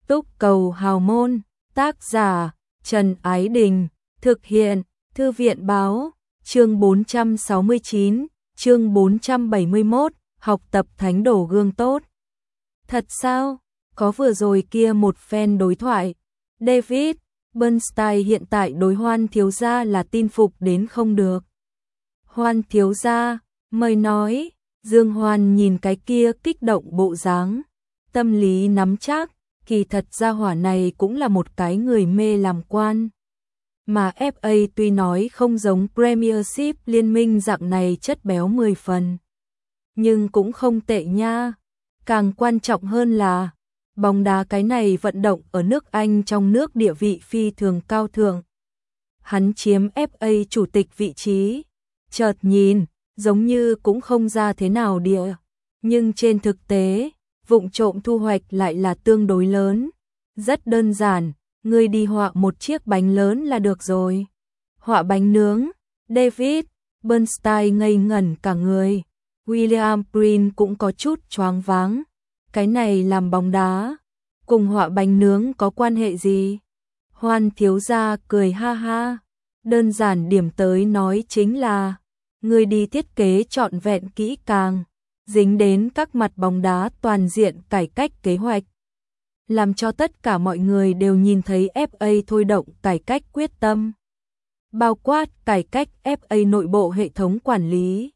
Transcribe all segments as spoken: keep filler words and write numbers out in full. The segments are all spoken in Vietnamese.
Túc Cầu Hào Môn, tác giả Trần Ái Đình, thực hiện Thư viện Báo, chương bốn trăm sáu mươi chín, chương bốn trăm bảy mươi mốt, học tập thánh đồ gương tốt. Thật sao? Có vừa rồi kia một phen đối thoại. David Bernstein hiện tại đối Hoan thiếu gia là tin phục đến không được. Hoan thiếu gia, mời nói. Dương Hoan nhìn cái kia kích động bộ dáng, tâm lý nắm chắc, kỳ thật gia hỏa này cũng là một cái người mê làm quan. Mà ép a tuy nói không giống Premiership liên minh dạng này chất béo mười phần, nhưng cũng không tệ nha. Càng quan trọng hơn là, bóng đá cái này vận động ở nước Anh trong nước địa vị phi thường cao thượng. Hắn chiếm ép a chủ tịch vị trí, chợt nhìn, giống như cũng không ra thế nào địa, nhưng trên thực tế, vụng trộm thu hoạch lại là tương đối lớn. Rất đơn giản, ngươi đi họa một chiếc bánh lớn là được rồi. Họa bánh nướng, David Bernstein ngây ngẩn cả người. William Green cũng có chút choáng váng. Cái này làm bóng đá, cùng họa bánh nướng có quan hệ gì? Hoan thiếu gia cười ha ha, đơn giản điểm tới nói chính là người đi thiết kế trọn vẹn kỹ càng, dính đến các mặt bóng đá toàn diện cải cách kế hoạch, làm cho tất cả mọi người đều nhìn thấy ép a thôi động cải cách quyết tâm, bao quát cải cách ép a nội bộ hệ thống quản lý.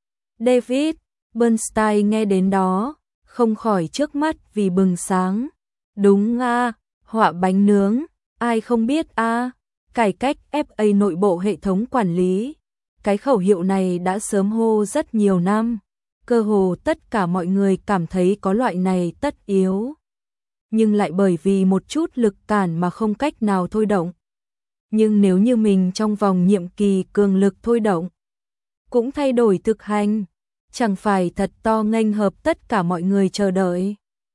David Bernstein nghe đến đó, không khỏi trước mắt vì bừng sáng. Đúng a, họa bánh nướng, ai không biết a, cải cách ép a nội bộ hệ thống quản lý. Cái khẩu hiệu này đã sớm hô rất nhiều năm, cơ hồ tất cả mọi người cảm thấy có loại này tất yếu, nhưng lại bởi vì một chút lực cản mà không cách nào thôi động. Nhưng nếu như mình trong vòng nhiệm kỳ cường lực thôi động, cũng thay đổi thực hành, chẳng phải thật to nghênh hợp tất cả mọi người chờ đợi.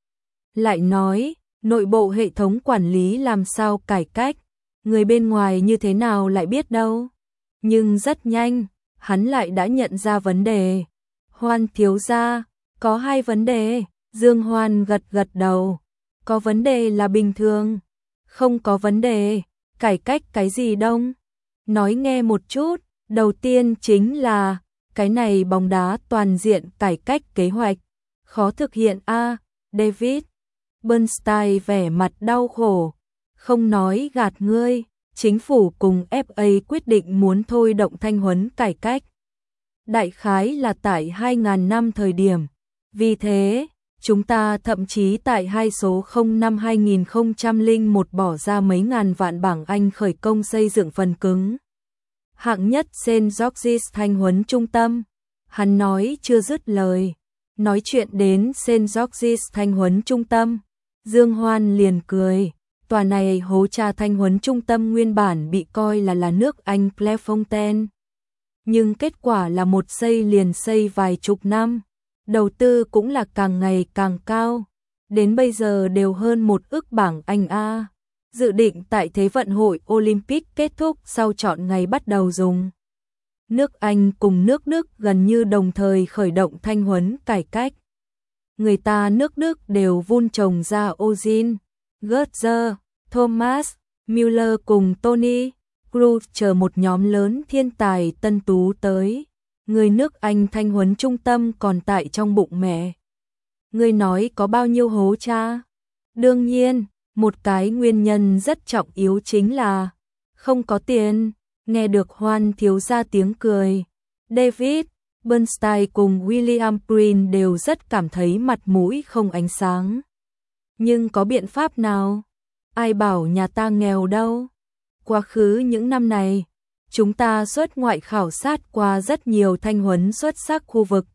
Lại nói, nội bộ hệ thống quản lý làm sao cải cách, người bên ngoài như thế nào lại biết đâu. Nhưng rất nhanh, hắn lại đã nhận ra vấn đề. Hoan thiếu gia, có hai vấn đề. Dương Hoan gật gật đầu. Có vấn đề là bình thường. Không có vấn đề, cải cách cái gì đông? Nói nghe một chút, đầu tiên chính là, cái này bóng đá toàn diện cải cách kế hoạch. Khó thực hiện a à, David Bernstein vẻ mặt đau khổ. Không nói gạt ngươi. Chính phủ cùng ép a quyết định muốn thôi động thanh huấn cải cách. Đại khái là tại hai nghìn năm thời điểm. Vì thế, chúng ta thậm chí tại hai số không năm hai nghìn không trăm lẻ một bỏ ra mấy ngàn vạn bảng Anh khởi công xây dựng phần cứng. Hạng nhất Saint George's thanh huấn trung tâm. Hắn nói chưa dứt lời. Nói chuyện đến Saint George's thanh huấn trung tâm. Dương Hoan liền cười. Tòa này hố cha thanh huấn trung tâm nguyên bản bị coi là là nước Anh Clairefontaine. Nhưng kết quả là một xây liền xây vài chục năm. Đầu tư cũng là càng ngày càng cao. Đến bây giờ đều hơn một ức bảng Anh A. Dự định tại Thế vận hội Olympic kết thúc sau chọn ngày bắt đầu dùng. Nước Anh cùng nước Đức gần như đồng thời khởi động thanh huấn cải cách. Người ta nước Đức đều vun trồng ra Ozil, Götze, Thomas, Müller cùng Tony Kroos chờ một nhóm lớn thiên tài tân tú tới. Người nước Anh thanh huấn trung tâm còn tại trong bụng mẹ. Người nói có bao nhiêu hố cha? Đương nhiên, một cái nguyên nhân rất trọng yếu chính là không có tiền. Nghe được Hoan thiếu gia tiếng cười, David Bernstein cùng William Green đều rất cảm thấy mặt mũi không ánh sáng. Nhưng có biện pháp nào? Ai bảo nhà ta nghèo đâu? Quá khứ những năm này, chúng ta xuất ngoại khảo sát qua rất nhiều thanh huấn xuất sắc khu vực.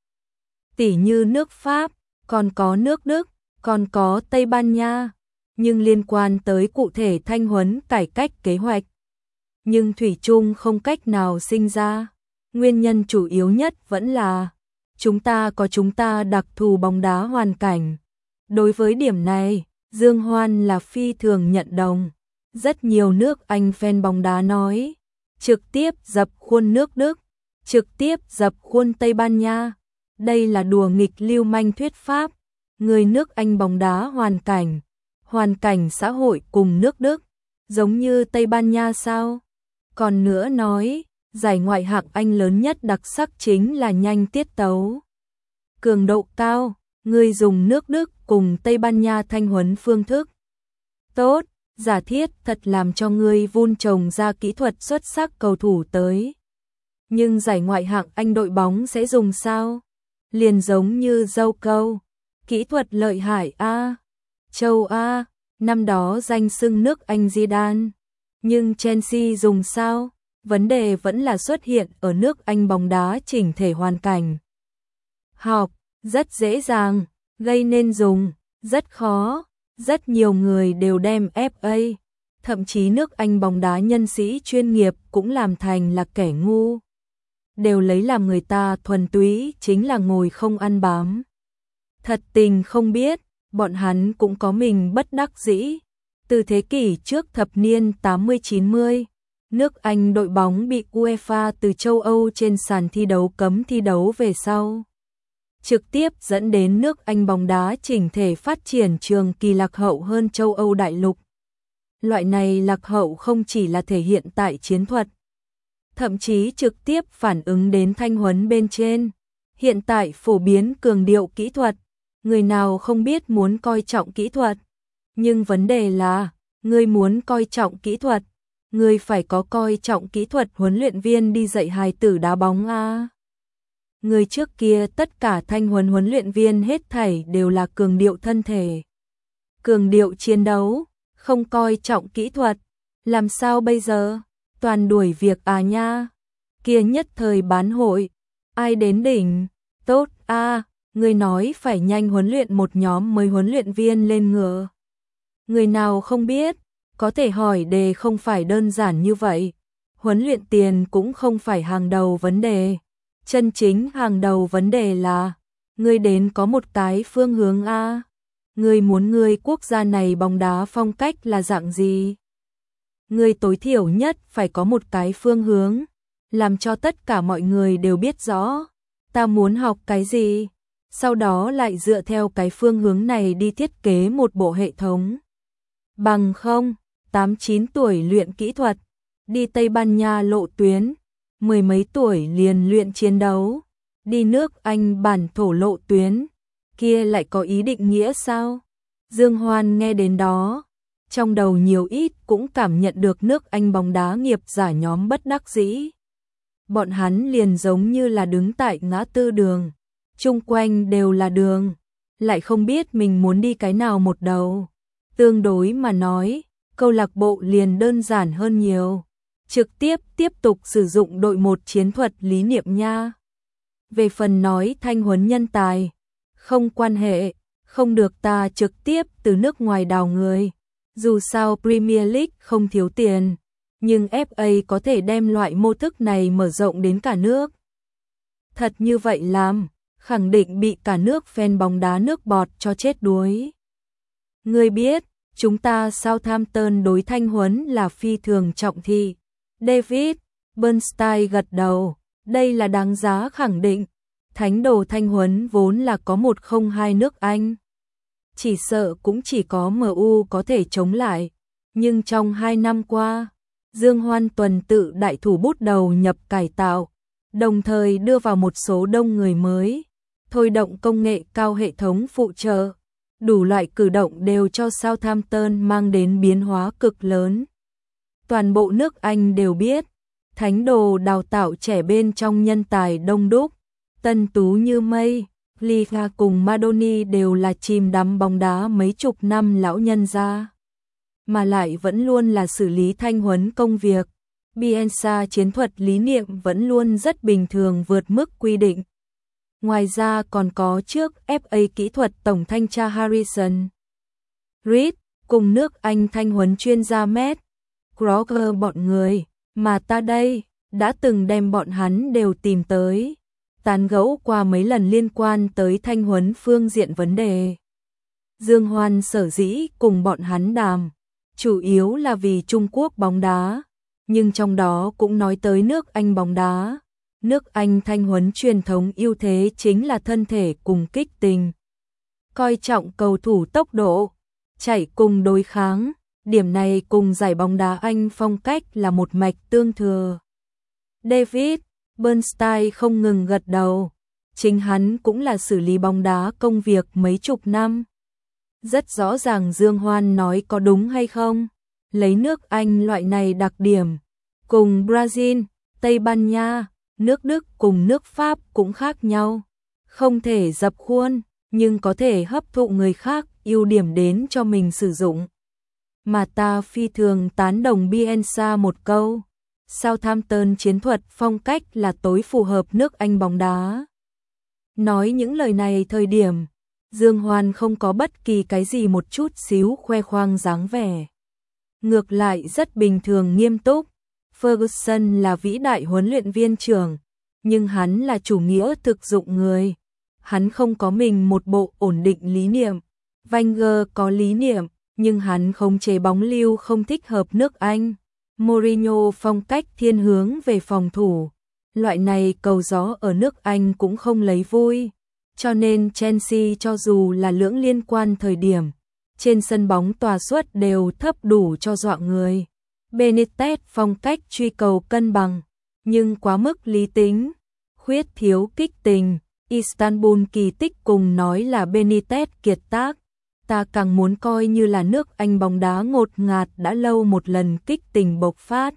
Tỉ như nước Pháp, còn có nước Đức, còn có Tây Ban Nha. Nhưng liên quan tới cụ thể thanh huấn cải cách kế hoạch. Nhưng thủy chung không cách nào sinh ra. Nguyên nhân chủ yếu nhất vẫn là chúng ta có chúng ta đặc thù bóng đá hoàn cảnh. Đối với điểm này, Dương Hoan là phi thường nhận đồng. Rất nhiều nước Anh fan bóng đá nói, trực tiếp dập khuôn nước Đức, trực tiếp dập khuôn Tây Ban Nha. Đây là đùa nghịch lưu manh thuyết pháp. Người nước Anh bóng đá hoàn cảnh, hoàn cảnh xã hội cùng nước Đức, giống như Tây Ban Nha sao? Còn nữa nói, giải ngoại hạng Anh lớn nhất đặc sắc chính là nhanh tiết tấu, cường độ cao, người dùng nước Đức cùng Tây Ban Nha thanh huấn phương thức tốt, giả thiết thật làm cho người vun trồng ra kỹ thuật xuất sắc cầu thủ tới. Nhưng giải ngoại hạng Anh đội bóng sẽ dùng sao? Liền giống như dâu câu, kỹ thuật lợi hại a, châu A, năm đó danh xưng nước Anh Zidane. Nhưng Chelsea dùng sao? Vấn đề vẫn là xuất hiện ở nước Anh bóng đá chỉnh thể hoàn cảnh. Học, rất dễ dàng, gây nên dùng, rất khó. Rất nhiều người đều đem ép a, thậm chí nước Anh bóng đá nhân sĩ chuyên nghiệp cũng làm thành là kẻ ngu. Đều lấy làm người ta thuần túy chính là ngồi không ăn bám. Thật tình không biết, bọn hắn cũng có mình bất đắc dĩ. Từ thế kỷ trước thập niên tám mươi chín mươi, nước Anh đội bóng bị UEFA từ châu Âu trên sàn thi đấu cấm thi đấu về sau, trực tiếp dẫn đến nước Anh bóng đá chỉnh thể phát triển trường kỳ lạc hậu hơn châu Âu đại lục. Loại này lạc hậu không chỉ là thể hiện tại chiến thuật, thậm chí trực tiếp phản ứng đến thanh huấn bên trên. Hiện tại phổ biến cường điệu kỹ thuật, người nào không biết muốn coi trọng kỹ thuật. Nhưng vấn đề là, người muốn coi trọng kỹ thuật, người phải có coi trọng kỹ thuật huấn luyện viên đi dạy hài tử đá bóng a. Người trước kia tất cả thanh huấn huấn luyện viên hết thảy đều là cường điệu thân thể, cường điệu chiến đấu, không coi trọng kỹ thuật. Làm sao bây giờ? Toàn đuổi việc à nha. Kia nhất thời bán hội, ai đến đỉnh? Tốt a, à, người nói phải nhanh huấn luyện một nhóm mới huấn luyện viên lên ngựa. Người nào không biết, có thể hỏi đề không phải đơn giản như vậy. Huấn luyện tiền cũng không phải hàng đầu vấn đề. Chân chính hàng đầu vấn đề là, ngươi đến có một cái phương hướng a. Ngươi muốn ngươi quốc gia này bóng đá phong cách là dạng gì? Ngươi tối thiểu nhất phải có một cái phương hướng, làm cho tất cả mọi người đều biết rõ, ta muốn học cái gì, sau đó lại dựa theo cái phương hướng này đi thiết kế một bộ hệ thống. Bằng không, tám chín tuổi luyện kỹ thuật, đi Tây Ban Nha lộ tuyến, mười mấy tuổi liền luyện chiến đấu, đi nước Anh bản thổ lộ tuyến, kia lại có ý định nghĩa sao? Dương Hoan nghe đến đó, trong đầu nhiều ít cũng cảm nhận được nước Anh bóng đá nghiệp giả nhóm bất đắc dĩ. Bọn hắn liền giống như là đứng tại ngã tư đường, chung quanh đều là đường, lại không biết mình muốn đi cái nào một đầu. Tương đối mà nói, câu lạc bộ liền đơn giản hơn nhiều. Trực tiếp tiếp tục sử dụng đội một chiến thuật lý niệm nha. Về phần nói thanh huấn nhân tài, không quan hệ, không được ta trực tiếp từ nước ngoài đào người. Dù sao Premier League không thiếu tiền, nhưng ép a có thể đem loại mô thức này mở rộng đến cả nước. Thật như vậy làm, khẳng định bị cả nước fan bóng đá nước bọt cho chết đuối. Ngươi biết, chúng ta Southampton đối thanh huấn là phi thường trọng thị. David Bernstein gật đầu, đây là đáng giá khẳng định. Thánh đồ thanh huấn vốn là có một không hai nước Anh. Chỉ sợ cũng chỉ có em u có thể chống lại. Nhưng trong hai năm qua, Dương Hoan tuần tự đại thủ bút đầu nhập cải tạo, đồng thời đưa vào một số đông người mới, thôi động công nghệ cao hệ thống phụ trợ. Đủ loại cử động đều cho Southampton mang đến biến hóa cực lớn. Toàn bộ nước Anh đều biết, thánh đồ đào tạo trẻ bên trong nhân tài đông đúc, tân tú như mây. Liga cùng Madoni đều là chìm đắm bóng đá mấy chục năm lão nhân gia, mà lại vẫn luôn là xử lý thanh huấn công việc. Bielsa chiến thuật lý niệm vẫn luôn rất bình thường vượt mức quy định. Ngoài ra còn có trước ép a kỹ thuật tổng thanh tra Harrison Reed cùng nước Anh thanh huấn chuyên gia Matt Crocker bọn người, mà ta đây đã từng đem bọn hắn đều tìm tới, tán gẫu qua mấy lần liên quan tới thanh huấn phương diện vấn đề. Dương Hoan sở dĩ cùng bọn hắn đàm, chủ yếu là vì Trung Quốc bóng đá, nhưng trong đó cũng nói tới nước Anh bóng đá. Nước Anh thanh huấn truyền thống ưu thế chính là thân thể cùng kích tình. Coi trọng cầu thủ tốc độ, chạy cùng đối kháng, điểm này cùng giải bóng đá Anh phong cách là một mạch tương thừa. David Bernstein không ngừng gật đầu, chính hắn cũng là xử lý bóng đá công việc mấy chục năm. Rất rõ ràng Dương Hoan nói có đúng hay không, lấy nước Anh loại này đặc điểm, cùng Brazil, Tây Ban Nha, nước Đức cùng nước Pháp cũng khác nhau. Không thể dập khuôn, nhưng có thể hấp thụ người khác ưu điểm đến cho mình sử dụng. Mà ta phi thường tán đồng Bielsa một câu, Southampton chiến thuật phong cách là tối phù hợp nước Anh bóng đá. Nói những lời này thời điểm, Dương Hoan không có bất kỳ cái gì một chút xíu khoe khoang dáng vẻ. Ngược lại rất bình thường nghiêm túc. Ferguson là vĩ đại huấn luyện viên trưởng, nhưng hắn là chủ nghĩa thực dụng người. Hắn không có mình một bộ ổn định lý niệm. Wenger có lý niệm, nhưng hắn không chế bóng lưu không thích hợp nước Anh. Mourinho phong cách thiên hướng về phòng thủ. Loại này cầu gió ở nước Anh cũng không lấy vui. Cho nên Chelsea cho dù là lưỡng liên quan thời điểm, trên sân bóng tòa suất đều thấp đủ cho dọa người. Benitez phong cách truy cầu cân bằng, nhưng quá mức lý tính, khuyết thiếu kích tình. Istanbul kỳ tích cùng nói là Benitez kiệt tác. Ta càng muốn coi như là nước Anh bóng đá ngột ngạt đã lâu một lần kích tình bộc phát.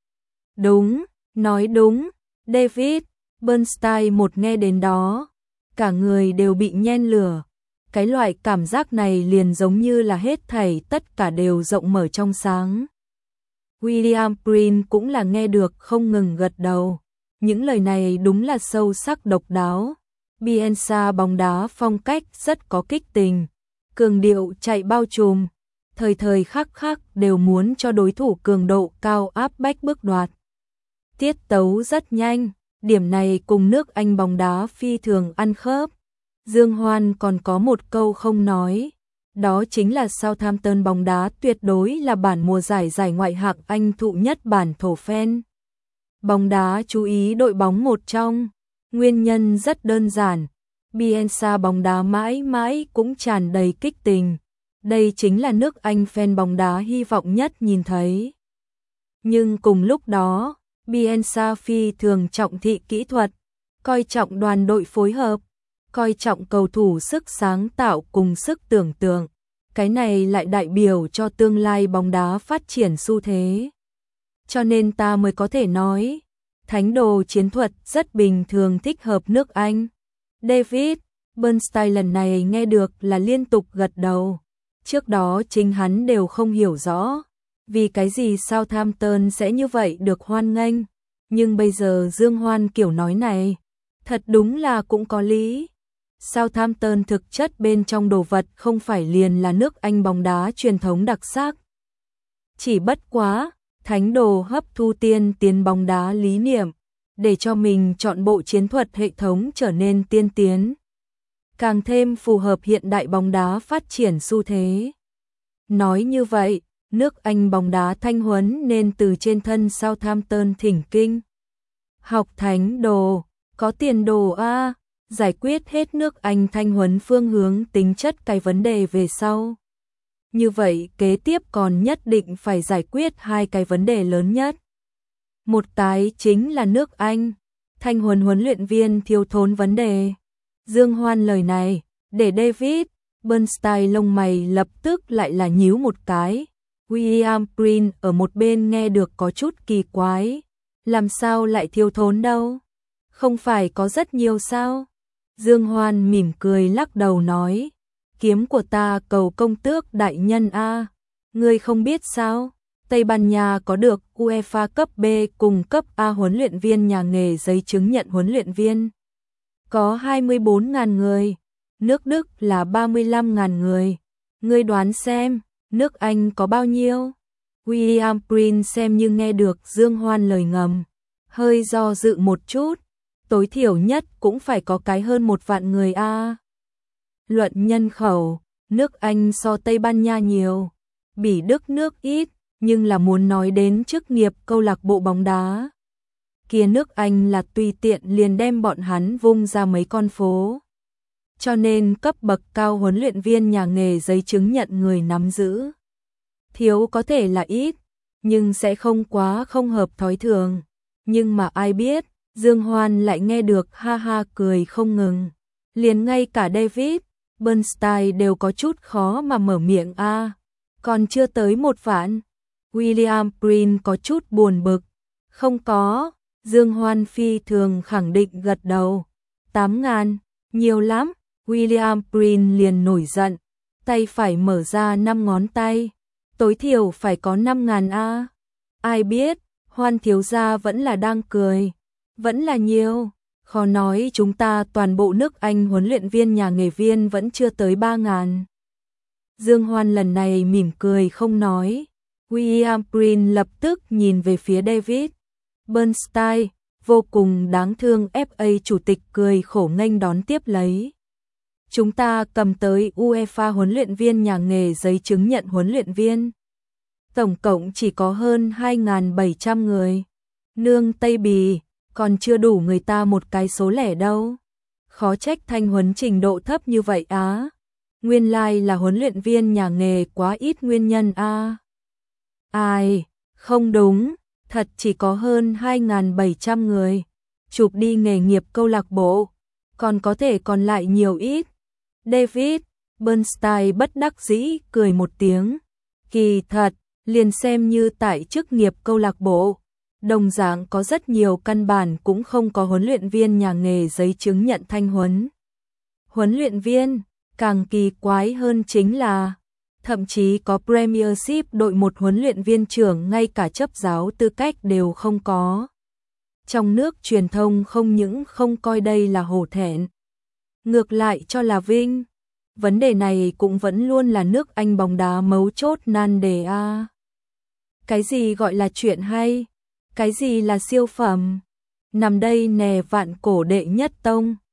Đúng, nói đúng, David Bernstein một nghe đến đó, cả người đều bị nhen lửa. Cái loại cảm giác này liền giống như là hết thảy tất cả đều rộng mở trong sáng. William Green cũng là nghe được không ngừng gật đầu. Những lời này đúng là sâu sắc độc đáo. Bielsa bóng đá phong cách rất có kích tình, cường điệu chạy bao trùm, thời thời khắc khắc đều muốn cho đối thủ cường độ cao áp bách bước đoạt. Tiết tấu rất nhanh, điểm này cùng nước Anh bóng đá phi thường ăn khớp. Dương Hoan còn có một câu không nói, đó chính là Southampton bóng đá tuyệt đối là bản mùa giải giải ngoại hạng Anh thụ nhất bản thổ phen. Bóng đá chú ý đội bóng một trong, nguyên nhân rất đơn giản, Bielsa bóng đá mãi mãi cũng tràn đầy kích tình. Đây chính là nước Anh fan bóng đá hy vọng nhất nhìn thấy. Nhưng cùng lúc đó, Bielsa phi thường trọng thị kỹ thuật, coi trọng đoàn đội phối hợp, coi trọng cầu thủ sức sáng tạo cùng sức tưởng tượng. Cái này lại đại biểu cho tương lai bóng đá phát triển xu thế. Cho nên ta mới có thể nói, thánh đồ chiến thuật rất bình thường thích hợp nước Anh. David Bernstein lần này nghe được là liên tục gật đầu. Trước đó chính hắn đều không hiểu rõ, vì cái gì Southampton sẽ như vậy được hoan nghênh. Nhưng bây giờ Dương Hoan kiểu nói này, thật đúng là cũng có lý. Southampton thực chất bên trong đồ vật không phải liền là nước Anh bóng đá truyền thống đặc sắc. Chỉ bất quá, thánh đồ hấp thu tiên tiến bóng đá lý niệm, để cho mình chọn bộ chiến thuật hệ thống trở nên tiên tiến, càng thêm phù hợp hiện đại bóng đá phát triển xu thế. Nói như vậy, nước Anh bóng đá thanh huấn nên từ trên thân Southampton thỉnh kinh. Học thánh đồ, có tiền đồ a, giải quyết hết nước Anh thanh huấn phương hướng tính chất cái vấn đề về sau. Như vậy kế tiếp còn nhất định phải giải quyết hai cái vấn đề lớn nhất. Một cái chính là nước Anh, thanh huấn huấn luyện viên thiếu thốn vấn đề. Dương Hoan lời này, để David Bernstein lông mày lập tức lại là nhíu một cái. William Green ở một bên nghe được có chút kỳ quái. Làm sao lại thiếu thốn đâu? Không phải có rất nhiều sao? Dương Hoan mỉm cười lắc đầu nói. Kiếm của ta cầu công tước đại nhân A. Ngươi không biết sao? Tây Ban Nha có được UEFA cấp B cùng cấp A huấn luyện viên nhà nghề giấy chứng nhận huấn luyện viên. Có hai mươi bốn nghìn người. Nước Đức là ba mươi lăm nghìn người. Ngươi đoán xem, nước Anh có bao nhiêu? William Green xem như nghe được Dương Hoan lời ngầm. Hơi do dự một chút. Tối thiểu nhất cũng phải có cái hơn một vạn người a. Luận nhân khẩu, nước Anh so Tây Ban Nha nhiều. Bỉ Đức nước ít, nhưng là muốn nói đến chức nghiệp câu lạc bộ bóng đá. Kia nước Anh là tùy tiện liền đem bọn hắn vung ra mấy con phố. cho nên cấp bậc cao huấn luyện viên nhà nghề giấy chứng nhận người nắm giữ. Thiếu có thể là ít, nhưng sẽ không quá không hợp thói thường. Nhưng mà ai biết, Dương Hoan lại nghe được ha ha cười không ngừng. Liền ngay cả David Bernstein đều có chút khó mà mở miệng a. À, còn chưa tới một vạn. William Prin có chút buồn bực. Không có, Dương Hoan phi thường khẳng định gật đầu. Tám ngàn, nhiều lắm. William Prin liền nổi giận, tay phải mở ra năm ngón tay. Tối thiểu phải có năm ngàn a. À. Ai biết, Hoan thiếu gia vẫn là đang cười. Vẫn là nhiều. Khó nói chúng ta toàn bộ nước Anh huấn luyện viên nhà nghề viên vẫn chưa tới ba ngàn. Dương Hoan lần này mỉm cười không nói. William Prin lập tức nhìn về phía David Bernstein, vô cùng đáng thương. ép a chủ tịch cười khổ nghênh đón tiếp lấy. Chúng ta cầm tới UEFA huấn luyện viên nhà nghề giấy chứng nhận huấn luyện viên. Tổng cộng chỉ có hơn hai nghìn bảy trăm người. Nương Tây Bì, còn chưa đủ người ta một cái số lẻ đâu. Khó trách thanh huấn trình độ thấp như vậy á. Nguyên lai like là huấn luyện viên nhà nghề quá ít nguyên nhân a. À. Ai, không đúng, thật chỉ có hơn hai nghìn bảy trăm người. Chụp đi nghề nghiệp câu lạc bộ, còn có thể còn lại nhiều ít. David Bernstein bất đắc dĩ cười một tiếng. Kỳ thật, liền xem như tại chức nghiệp câu lạc bộ, đồng dạng có rất nhiều căn bản cũng không có huấn luyện viên nhà nghề giấy chứng nhận thanh huấn. Huấn luyện viên, càng kỳ quái hơn chính là, thậm chí có Premiership đội một huấn luyện viên trưởng ngay cả chấp giáo tư cách đều không có. Trong nước truyền thông không những không coi đây là hổ thẹn, ngược lại cho là vinh. Vấn đề này cũng vẫn luôn là nước Anh bóng đá mấu chốt nan đề a. À. Cái gì gọi là chuyện hay? Cái gì là siêu phẩm? Nằm đây nè vạn cổ đệ nhất tông.